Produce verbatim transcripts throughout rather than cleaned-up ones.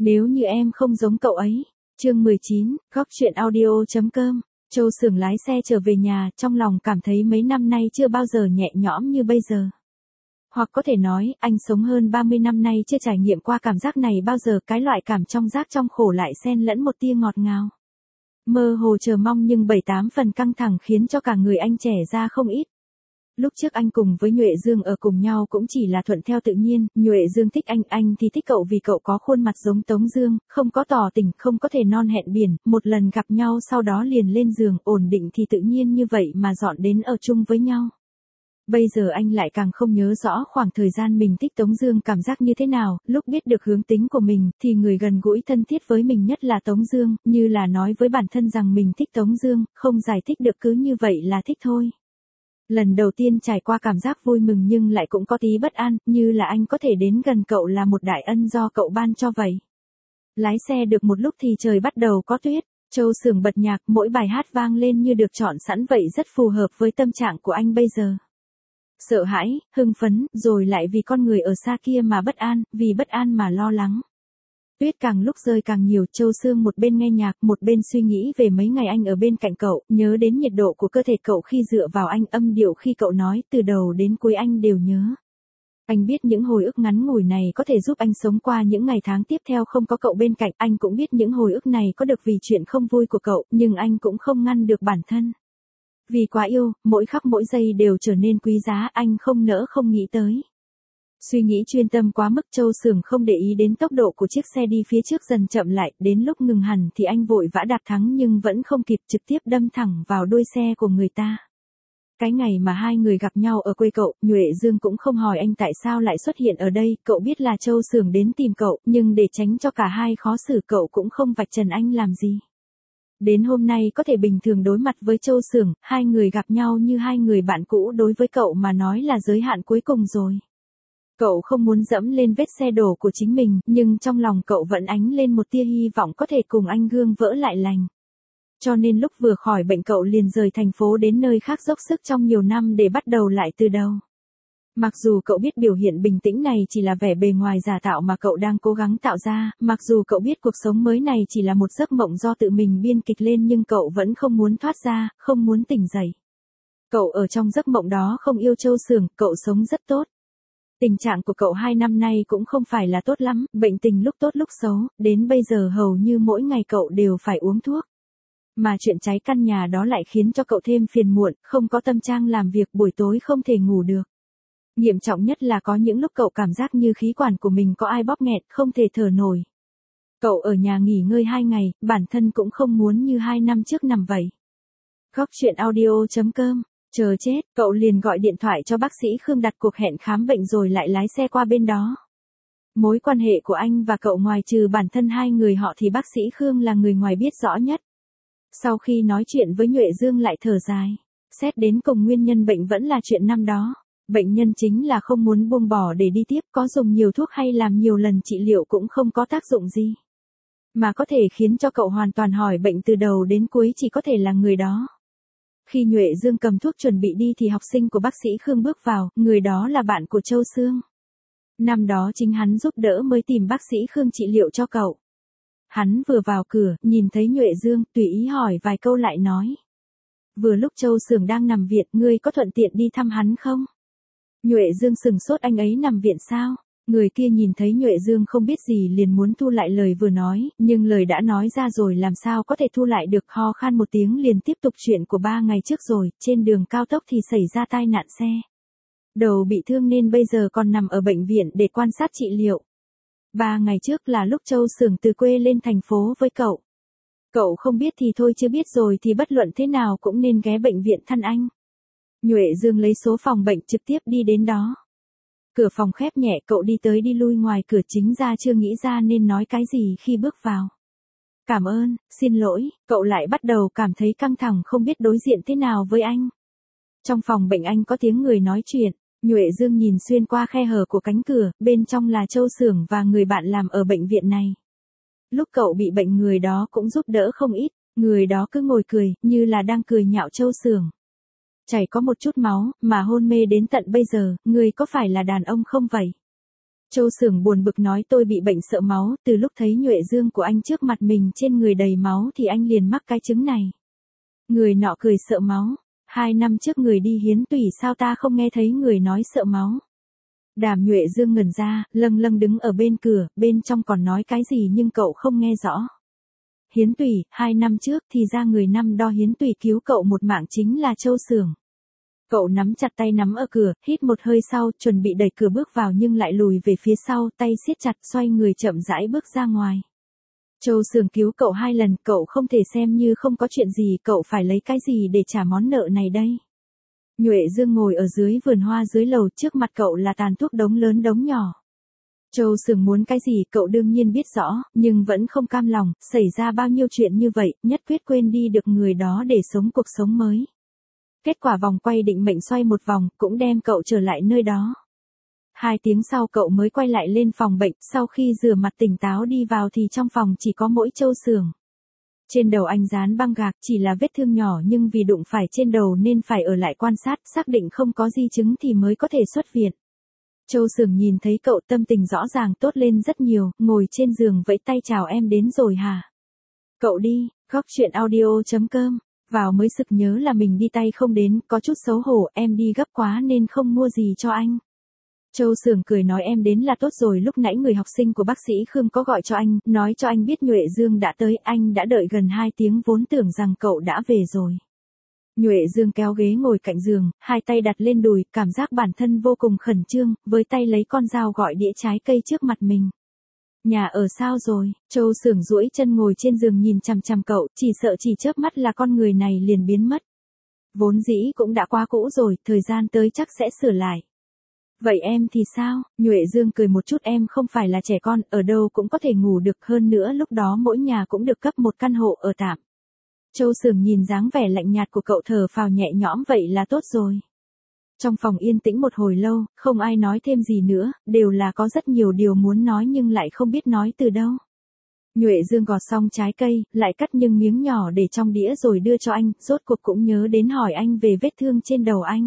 Nếu như em không giống cậu ấy. Chương mười chín, góc chuyện audio chấm com. Châu Sưởng lái xe trở về nhà, trong lòng cảm thấy mấy năm nay chưa bao giờ nhẹ nhõm như bây giờ. Hoặc có thể nói, anh sống hơn ba mươi năm nay chưa trải nghiệm qua cảm giác này bao giờ, cái loại cảm trong giác trong khổ lại xen lẫn một tia ngọt ngào. Mơ hồ chờ mong nhưng bảy tám phần căng thẳng khiến cho cả người anh trẻ ra không ít. Lúc trước anh cùng với Nhuệ Dương ở cùng nhau cũng chỉ là thuận theo tự nhiên, Nhuệ Dương thích anh, anh thì thích cậu vì cậu có khuôn mặt giống Tống Dương, không có tỏ tình, không có thể non hẹn biển, một lần gặp nhau sau đó liền lên giường, ổn định thì tự nhiên như vậy mà dọn đến ở chung với nhau. Bây giờ anh lại càng không nhớ rõ khoảng thời gian mình thích Tống Dương cảm giác như thế nào, lúc biết được hướng tính của mình, thì người gần gũi thân thiết với mình nhất là Tống Dương, như là nói với bản thân rằng mình thích Tống Dương, không giải thích được cứ như vậy là thích thôi. Lần đầu tiên trải qua cảm giác vui mừng nhưng lại cũng có tí bất an, như là anh có thể đến gần cậu là một đại ân do cậu ban cho vậy. Lái xe được một lúc thì trời bắt đầu có tuyết, Châu Sưởng bật nhạc, mỗi bài hát vang lên như được chọn sẵn vậy, rất phù hợp với tâm trạng của anh bây giờ. Sợ hãi, hưng phấn, rồi lại vì con người ở xa kia mà bất an, vì bất an mà lo lắng. Tuyết càng lúc rơi càng nhiều, Châu Sương một bên nghe nhạc, một bên suy nghĩ về mấy ngày anh ở bên cạnh cậu, nhớ đến nhiệt độ của cơ thể cậu khi dựa vào anh, âm điệu khi cậu nói, từ đầu đến cuối anh đều nhớ. Anh biết những hồi ức ngắn ngủi này có thể giúp anh sống qua những ngày tháng tiếp theo không có cậu bên cạnh, anh cũng biết những hồi ức này có được vì chuyện không vui của cậu, nhưng anh cũng không ngăn được bản thân. Vì quá yêu, mỗi khắc mỗi giây đều trở nên quý giá, anh không nỡ không nghĩ tới. Suy nghĩ chuyên tâm quá mức, Châu Sưởng không để ý đến tốc độ của chiếc xe đi phía trước dần chậm lại, đến lúc ngừng hẳn thì anh vội vã đạp thắng nhưng vẫn không kịp, trực tiếp đâm thẳng vào đuôi xe của người ta. Cái ngày mà hai người gặp nhau ở quê cậu, Nhuệ Dương cũng không hỏi anh tại sao lại xuất hiện ở đây, cậu biết là Châu Sưởng đến tìm cậu, nhưng để tránh cho cả hai khó xử cậu cũng không vạch trần anh làm gì. Đến hôm nay có thể bình thường đối mặt với Châu Sưởng, hai người gặp nhau như hai người bạn cũ, đối với cậu mà nói là giới hạn cuối cùng rồi. Cậu không muốn dẫm lên vết xe đổ của chính mình, nhưng trong lòng cậu vẫn ánh lên một tia hy vọng có thể cùng anh gương vỡ lại lành. Cho nên lúc vừa khỏi bệnh cậu liền rời thành phố đến nơi khác dốc sức trong nhiều năm để bắt đầu lại từ đầu. Mặc dù cậu biết biểu hiện bình tĩnh này chỉ là vẻ bề ngoài giả tạo mà cậu đang cố gắng tạo ra, mặc dù cậu biết cuộc sống mới này chỉ là một giấc mộng do tự mình biên kịch lên, nhưng cậu vẫn không muốn thoát ra, không muốn tỉnh dậy. Cậu ở trong giấc mộng đó không yêu Châu Sưởng, cậu sống rất tốt. Tình trạng của cậu hai năm nay cũng không phải là tốt lắm, bệnh tình lúc tốt lúc xấu, đến bây giờ hầu như mỗi ngày cậu đều phải uống thuốc. Mà chuyện cháy căn nhà đó lại khiến cho cậu thêm phiền muộn, không có tâm trạng làm việc, buổi tối không thể ngủ được. Nghiêm trọng nhất là có những lúc cậu cảm giác như khí quản của mình có ai bóp nghẹt, không thể thở nổi. Cậu ở nhà nghỉ ngơi hai ngày, bản thân cũng không muốn như hai năm trước nằm vậy. Góc chuyện audio chấm com. Chờ chết, cậu liền gọi điện thoại cho bác sĩ Khương đặt cuộc hẹn khám bệnh rồi lại lái xe qua bên đó. Mối quan hệ của anh và cậu ngoài trừ bản thân hai người họ thì bác sĩ Khương là người ngoài biết rõ nhất. Sau khi nói chuyện với Nhuệ Dương lại thở dài. Xét đến cùng nguyên nhân bệnh vẫn là chuyện năm đó. Bệnh nhân chính là không muốn buông bỏ để đi tiếp, có dùng nhiều thuốc hay làm nhiều lần trị liệu cũng không có tác dụng gì. Mà có thể khiến cho cậu hoàn toàn khỏi bệnh từ đầu đến cuối chỉ có thể là người đó. Khi Nhuệ Dương cầm thuốc chuẩn bị đi thì học sinh của bác sĩ Khương bước vào, người đó là bạn của Châu Sương. Năm đó chính hắn giúp đỡ mới tìm bác sĩ Khương trị liệu cho cậu. Hắn vừa vào cửa, nhìn thấy Nhuệ Dương, tùy ý hỏi vài câu lại nói. Vừa lúc Châu Sưởng đang nằm viện, ngươi có thuận tiện đi thăm hắn không? Nhuệ Dương sừng sốt, anh ấy nằm viện sao? Người kia nhìn thấy Nhuệ Dương không biết gì liền muốn thu lại lời vừa nói, nhưng lời đã nói ra rồi làm sao có thể thu lại được, ho khan một tiếng liền tiếp tục chuyện của ba ngày trước rồi, trên đường cao tốc thì xảy ra tai nạn xe. Đầu bị thương nên bây giờ còn nằm ở bệnh viện để quan sát trị liệu. Ba ngày trước là lúc Châu Sưởng từ quê lên thành phố với cậu. Cậu không biết thì thôi chứ biết rồi thì bất luận thế nào cũng nên ghé bệnh viện thăm anh. Nhuệ Dương lấy số phòng bệnh trực tiếp đi đến đó. Cửa phòng khép nhẹ, cậu đi tới đi lui ngoài cửa, chính ra chưa nghĩ ra nên nói cái gì khi bước vào. Cảm ơn, xin lỗi, cậu lại bắt đầu cảm thấy căng thẳng không biết đối diện thế nào với anh. Trong phòng bệnh anh có tiếng người nói chuyện, Nhuệ Dương nhìn xuyên qua khe hở của cánh cửa, bên trong là Châu Sưởng và người bạn làm ở bệnh viện này. Lúc cậu bị bệnh người đó cũng giúp đỡ không ít, người đó cứ ngồi cười, như là đang cười nhạo Châu Sưởng. Chảy có một chút máu, mà hôn mê đến tận bây giờ, người có phải là đàn ông không vậy? Châu Sưởng buồn bực nói tôi bị bệnh sợ máu, từ lúc thấy nhuệ dương của anh trước mặt mình trên người đầy máu thì anh liền mắc cái chứng này. Người nọ cười sợ máu. Hai năm trước người đi hiến tủy sao ta không nghe thấy người nói sợ máu. Đàm nhuệ dương ngẩn ra, lâng lâng đứng ở bên cửa, bên trong còn nói cái gì nhưng cậu không nghe rõ. Hiến tủy, hai năm trước thì ra người năm đo hiến tủy cứu cậu một mạng chính là Châu Sưởng. Cậu nắm chặt tay nắm ở cửa, hít một hơi sau, chuẩn bị đẩy cửa bước vào nhưng lại lùi về phía sau, tay siết chặt, xoay người chậm rãi bước ra ngoài. Châu Sưởng cứu cậu hai lần, cậu không thể xem như không có chuyện gì, cậu phải lấy cái gì để trả món nợ này đây. Nhuệ Dương ngồi ở dưới vườn hoa dưới lầu, trước mặt cậu là tàn thuốc đống lớn đống nhỏ. Châu Sưởng muốn cái gì cậu đương nhiên biết rõ, nhưng vẫn không cam lòng, xảy ra bao nhiêu chuyện như vậy, nhất quyết quên đi được người đó để sống cuộc sống mới. Kết quả vòng quay định mệnh xoay một vòng, cũng đem cậu trở lại nơi đó. Hai tiếng sau cậu mới quay lại lên phòng bệnh, sau khi rửa mặt tỉnh táo đi vào thì trong phòng chỉ có mỗi Châu Sưởng. Trên đầu anh dán băng gạc, chỉ là vết thương nhỏ nhưng vì đụng phải trên đầu nên phải ở lại quan sát, xác định không có di chứng thì mới có thể xuất viện. Châu Sưởng nhìn thấy cậu tâm tình rõ ràng tốt lên rất nhiều, ngồi trên giường vẫy tay chào em đến rồi hả? Cậu đi, góc chuyện audio chấm com. Vào mới sực nhớ là mình đi tay không đến, có chút xấu hổ, em đi gấp quá nên không mua gì cho anh. Châu Sưởng cười nói em đến là tốt rồi, lúc nãy người học sinh của bác sĩ Khương có gọi cho anh, nói cho anh biết Nhuệ Dương đã tới, anh đã đợi gần hai tiếng vốn tưởng rằng cậu đã về rồi. Nhuệ Dương kéo ghế ngồi cạnh giường, hai tay đặt lên đùi, cảm giác bản thân vô cùng khẩn trương, với tay lấy con dao gọt đĩa trái cây trước mặt mình. Nhà ở sao rồi? Châu Sưởng duỗi chân ngồi trên giường nhìn chằm chằm cậu, chỉ sợ chỉ chớp mắt là con người này liền biến mất. Vốn dĩ cũng đã quá cũ rồi, thời gian tới chắc sẽ sửa lại. Vậy em thì sao? Nhuệ Dương cười một chút, em không phải là trẻ con, ở đâu cũng có thể ngủ được, hơn nữa lúc đó mỗi nhà cũng được cấp một căn hộ ở tạm. Châu Sưởng nhìn dáng vẻ lạnh nhạt của cậu thở phào nhẹ nhõm, vậy là tốt rồi. Trong phòng yên tĩnh một hồi lâu, không ai nói thêm gì nữa, đều là có rất nhiều điều muốn nói nhưng lại không biết nói từ đâu. Nhuệ Dương gọt xong trái cây, lại cắt những miếng nhỏ để trong đĩa rồi đưa cho anh, rốt cuộc cũng nhớ đến hỏi anh về vết thương trên đầu anh.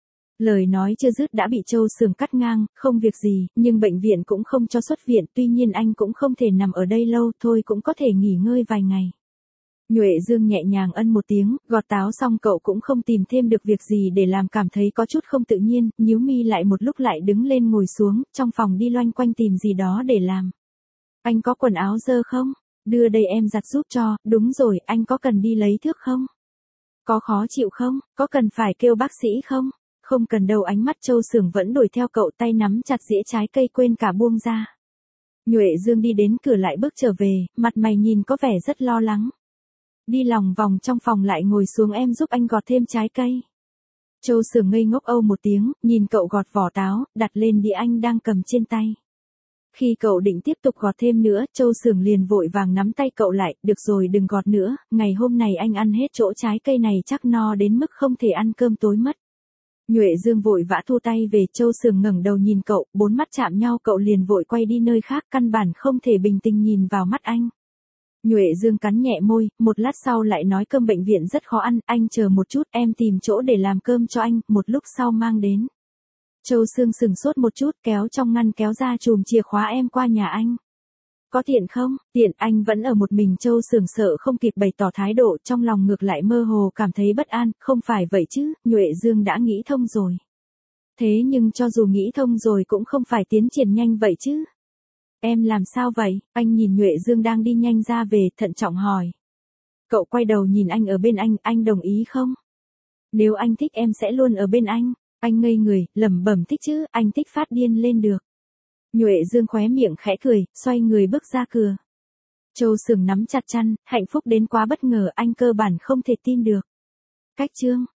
Lời nói chưa dứt đã bị Châu Sưởng cắt ngang, không việc gì, nhưng bệnh viện cũng không cho xuất viện, tuy nhiên anh cũng không thể nằm ở đây lâu, thôi cũng có thể nghỉ ngơi vài ngày. Nhuệ Dương nhẹ nhàng ân một tiếng, gọt táo xong cậu cũng không tìm thêm được việc gì để làm, cảm thấy có chút không tự nhiên, nhíu mi lại một lúc lại đứng lên ngồi xuống, trong phòng đi loanh quanh tìm gì đó để làm. Anh có quần áo dơ không? Đưa đây em giặt giúp cho, đúng rồi, anh có cần đi lấy thước không? Có khó chịu không? Có cần phải kêu bác sĩ không? Không cần đâu, ánh mắt Châu Sưởng vẫn đuổi theo cậu, tay nắm chặt dĩa trái cây quên cả buông ra. Nhuệ Dương đi đến cửa lại bước trở về, mặt mày nhìn có vẻ rất lo lắng. Đi lòng vòng trong phòng lại ngồi xuống, em giúp anh gọt thêm trái cây. Châu Sưởng ngây ngốc âu một tiếng, nhìn cậu gọt vỏ táo, đặt lên đĩa anh đang cầm trên tay. Khi cậu định tiếp tục gọt thêm nữa, Châu Sưởng liền vội vàng nắm tay cậu lại, được rồi đừng gọt nữa, ngày hôm nay anh ăn hết chỗ trái cây này chắc no đến mức không thể ăn cơm tối mất. Nhuệ Dương vội vã thu tay về, Châu Sưởng ngẩng đầu nhìn cậu, bốn mắt chạm nhau cậu liền vội quay đi nơi khác, căn bản không thể bình tĩnh nhìn vào mắt anh. Nhuệ Dương cắn nhẹ môi, một lát sau lại nói cơm bệnh viện rất khó ăn, anh chờ một chút, em tìm chỗ để làm cơm cho anh, một lúc sau mang đến. Châu Sưởng sừng sốt một chút, kéo trong ngăn kéo ra chùm chìa khóa, em qua nhà anh. Có tiện không? Tiện, anh vẫn ở một mình. Châu Sưởng sợ không kịp bày tỏ thái độ, trong lòng ngược lại mơ hồ cảm thấy bất an, không phải vậy chứ, Nhuệ Dương đã nghĩ thông rồi. Thế nhưng cho dù nghĩ thông rồi cũng không phải tiến triển nhanh vậy chứ. Em làm sao vậy? Anh nhìn Nhuệ Dương đang đi nhanh ra về, thận trọng hỏi. Cậu quay đầu nhìn anh ở bên anh, anh đồng ý không? Nếu anh thích em sẽ luôn ở bên anh. Anh ngây người, lẩm bẩm thích chứ, anh thích phát điên lên được. Nhuệ Dương khóe miệng khẽ cười, xoay người bước ra cửa. Châu Sưởng nắm chặt chăn, hạnh phúc đến quá bất ngờ, anh cơ bản không thể tin được. Cách chương